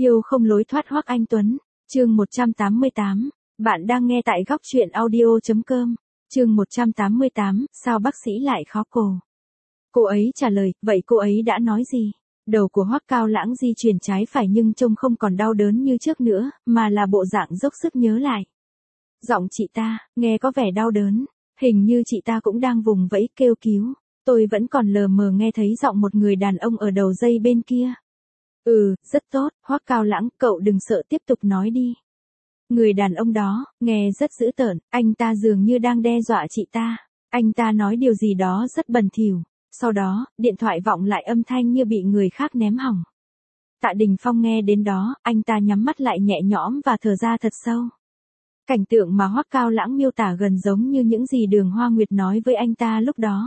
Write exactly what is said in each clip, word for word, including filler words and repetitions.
Yêu không lối thoát Hoắc Anh Tuấn, chương một trăm tám mươi tám, bạn đang nghe tại góc truyện audio.com, chương một trăm tám mươi tám, sao bác sĩ lại khó cổ. Cô ấy trả lời, vậy cô ấy đã nói gì? Đầu của Hoắc Cao Lãng di chuyển trái phải nhưng trông không còn đau đớn như trước nữa, mà là bộ dạng dốc sức nhớ lại. Giọng chị ta, nghe có vẻ đau đớn, hình như chị ta cũng đang vùng vẫy kêu cứu. Tôi vẫn còn lờ mờ nghe thấy giọng một người đàn ông ở đầu dây bên kia. Ừ, rất tốt, Hoắc Cao Lãng, cậu đừng sợ, tiếp tục nói đi. Người đàn ông đó, nghe rất dữ tợn, anh ta dường như đang đe dọa chị ta. Anh ta nói điều gì đó rất bẩn thỉu. Sau đó, điện thoại vọng lại âm thanh như bị người khác ném hỏng. Tạ Đình Phong nghe đến đó, anh ta nhắm mắt lại nhẹ nhõm và thở ra thật sâu. Cảnh tượng mà Hoắc Cao Lãng miêu tả gần giống như những gì Đường Hoa Nguyệt nói với anh ta lúc đó.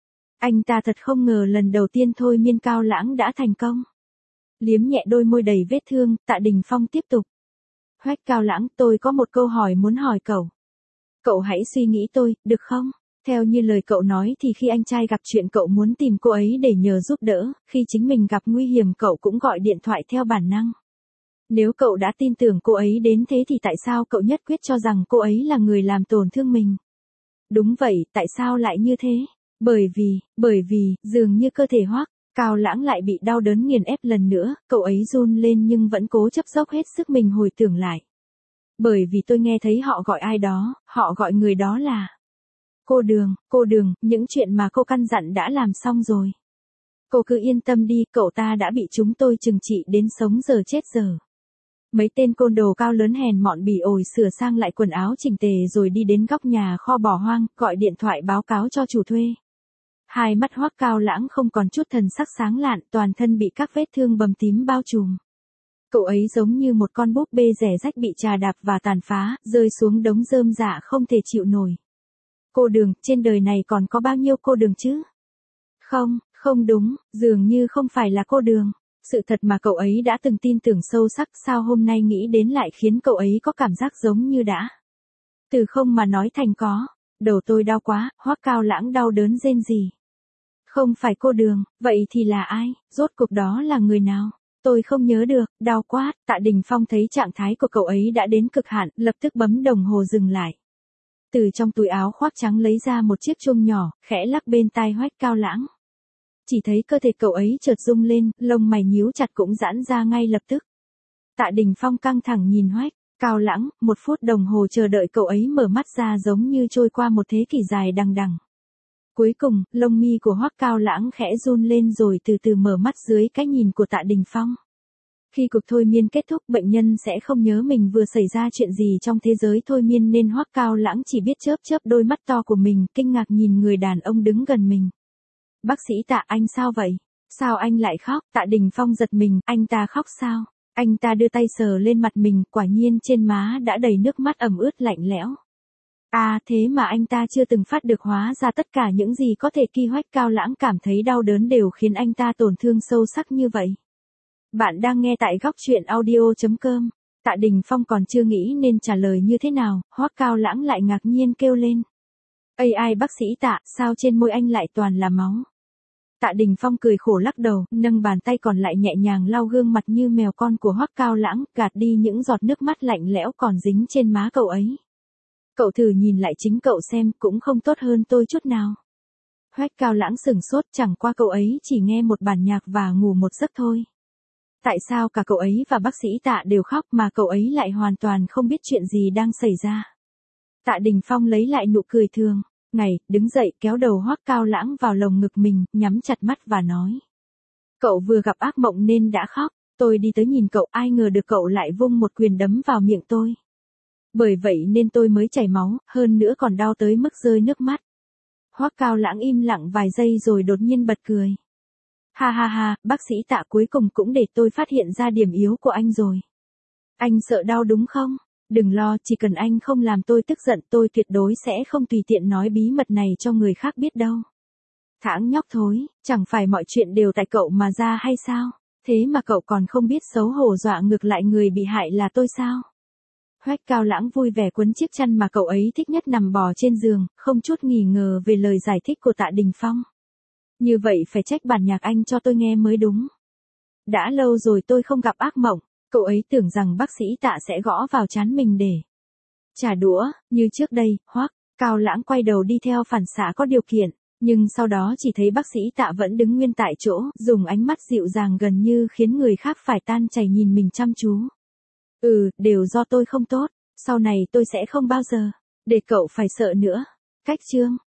Anh ta thật không ngờ lần đầu tiên thôi miên Cao Lãng đã thành công. Liếm nhẹ đôi môi đầy vết thương, Tạ Đình Phong tiếp tục. Hoắc Cao Lãng, tôi có một câu hỏi muốn hỏi cậu. Cậu hãy suy nghĩ tôi, được không? Theo như lời cậu nói thì khi anh trai gặp chuyện cậu muốn tìm cô ấy để nhờ giúp đỡ, khi chính mình gặp nguy hiểm cậu cũng gọi điện thoại theo bản năng. Nếu cậu đã tin tưởng cô ấy đến thế thì tại sao cậu nhất quyết cho rằng cô ấy là người làm tổn thương mình? Đúng vậy, tại sao lại như thế? Bởi vì, bởi vì, dường như cơ thể Hoắc Cao Lãng lại bị đau đớn nghiền ép lần nữa, cậu ấy run lên nhưng vẫn cố chấp dốc hết sức mình hồi tưởng lại. Bởi vì tôi nghe thấy họ gọi ai đó, họ gọi người đó là cô Đường, cô Đường, những chuyện mà cô căn dặn đã làm xong rồi. Cô cứ yên tâm đi, cậu ta đã bị chúng tôi trừng trị đến sống giờ chết giờ. Mấy tên côn đồ cao lớn hèn mọn bỉ ổi sửa sang lại quần áo chỉnh tề rồi đi đến góc nhà kho bỏ hoang, gọi điện thoại báo cáo cho chủ thuê. Hai mắt Hoắc Cao Lãng không còn chút thần sắc sáng lạn, toàn thân bị các vết thương bầm tím bao trùm. Cậu ấy giống như một con búp bê rẻ rách bị trà đạp và tàn phá, rơi xuống đống rơm rạ không thể chịu nổi. Cô Đường, trên đời này còn có bao nhiêu cô Đường chứ? Không, không đúng, dường như không phải là cô Đường. Sự thật mà cậu ấy đã từng tin tưởng sâu sắc, sao hôm nay nghĩ đến lại khiến cậu ấy có cảm giác giống như đã. Từ không mà nói thành có. Đầu tôi đau quá, Hoắc Cao Lãng đau đớn rên rỉ. Không phải cô Đường, vậy thì là ai? Rốt cuộc đó là người nào? Tôi không nhớ được, đau quá. Tạ Đình Phong thấy trạng thái của cậu ấy đã đến cực hạn, lập tức bấm đồng hồ dừng lại. Từ trong túi áo khoác trắng lấy ra một chiếc chuông nhỏ, khẽ lắc bên tai Hoắc Cao Lãng. Chỉ thấy cơ thể cậu ấy chợt rung lên, lông mày nhíu chặt cũng giãn ra ngay lập tức. Tạ Đình Phong căng thẳng nhìn Hoắc Cao Lãng, một phút đồng hồ chờ đợi cậu ấy mở mắt ra giống như trôi qua một thế kỷ dài đằng đằng. Cuối cùng, lông mi của Hoắc Cao Lãng khẽ run lên rồi từ từ mở mắt dưới cái nhìn của Tạ Đình Phong. Khi cuộc thôi miên kết thúc, bệnh nhân sẽ không nhớ mình vừa xảy ra chuyện gì trong thế giới thôi miên nên Hoắc Cao Lãng chỉ biết chớp chớp đôi mắt to của mình, kinh ngạc nhìn người đàn ông đứng gần mình. Bác sĩ Tạ, anh sao vậy? Sao anh lại khóc? Tạ Đình Phong giật mình, anh ta khóc sao? Anh ta đưa tay sờ lên mặt mình, quả nhiên trên má đã đầy nước mắt ẩm ướt lạnh lẽo. À, thế mà anh ta chưa từng phát được, hóa ra tất cả những gì có thể khi Hoắc Cao Lãng cảm thấy đau đớn đều khiến anh ta tổn thương sâu sắc như vậy. Bạn đang nghe tại góc truyện audio.com. Tạ Đình Phong còn chưa nghĩ nên trả lời như thế nào, Hoắc Cao Lãng lại ngạc nhiên kêu lên. Ây ai bác sĩ Tạ, sao trên môi anh lại toàn là máu? Tạ Đình Phong cười khổ lắc đầu, nâng bàn tay còn lại nhẹ nhàng lau gương mặt như mèo con của Hoắc Cao Lãng, gạt đi những giọt nước mắt lạnh lẽo còn dính trên má cậu ấy. Cậu thử nhìn lại chính cậu xem, cũng không tốt hơn tôi chút nào. Hoắc Cao Lãng sửng sốt, chẳng qua cậu ấy chỉ nghe một bản nhạc và ngủ một giấc thôi. Tại sao cả cậu ấy và bác sĩ Tạ đều khóc mà cậu ấy lại hoàn toàn không biết chuyện gì đang xảy ra? Tạ Đình Phong lấy lại nụ cười thường. Ngày, đứng dậy kéo đầu Hoắc Cao Lãng vào lồng ngực mình, nhắm chặt mắt và nói. Cậu vừa gặp ác mộng nên đã khóc, tôi đi tới nhìn cậu, ai ngờ được cậu lại vung một quyền đấm vào miệng tôi. Bởi vậy nên tôi mới chảy máu, hơn nữa còn đau tới mức rơi nước mắt. Hoắc Cao Lãng im lặng vài giây rồi đột nhiên bật cười. Ha ha ha, bác sĩ Tạ, cuối cùng cũng để tôi phát hiện ra điểm yếu của anh rồi. Anh sợ đau đúng không? Đừng lo, chỉ cần anh không làm tôi tức giận tôi tuyệt đối sẽ không tùy tiện nói bí mật này cho người khác biết đâu. Thãng nhóc thối, chẳng phải mọi chuyện đều tại cậu mà ra hay sao? Thế mà cậu còn không biết xấu hổ dọa ngược lại người bị hại là tôi sao? Hoắc Cao Lãng vui vẻ quấn chiếc chăn mà cậu ấy thích nhất nằm bò trên giường, không chút nghi ngờ về lời giải thích của Tạ Đình Phong. Như vậy phải trách bản nhạc anh cho tôi nghe mới đúng. Đã lâu rồi tôi không gặp ác mộng. Cậu ấy tưởng rằng bác sĩ Tạ sẽ gõ vào trán mình để trả đũa, như trước đây, hoắc. Cao Lãng quay đầu đi theo phản xạ có điều kiện, nhưng sau đó chỉ thấy bác sĩ Tạ vẫn đứng nguyên tại chỗ, dùng ánh mắt dịu dàng gần như khiến người khác phải tan chảy nhìn mình chăm chú. Ừ, đều do tôi không tốt, sau này tôi sẽ không bao giờ để cậu phải sợ nữa. Cách chương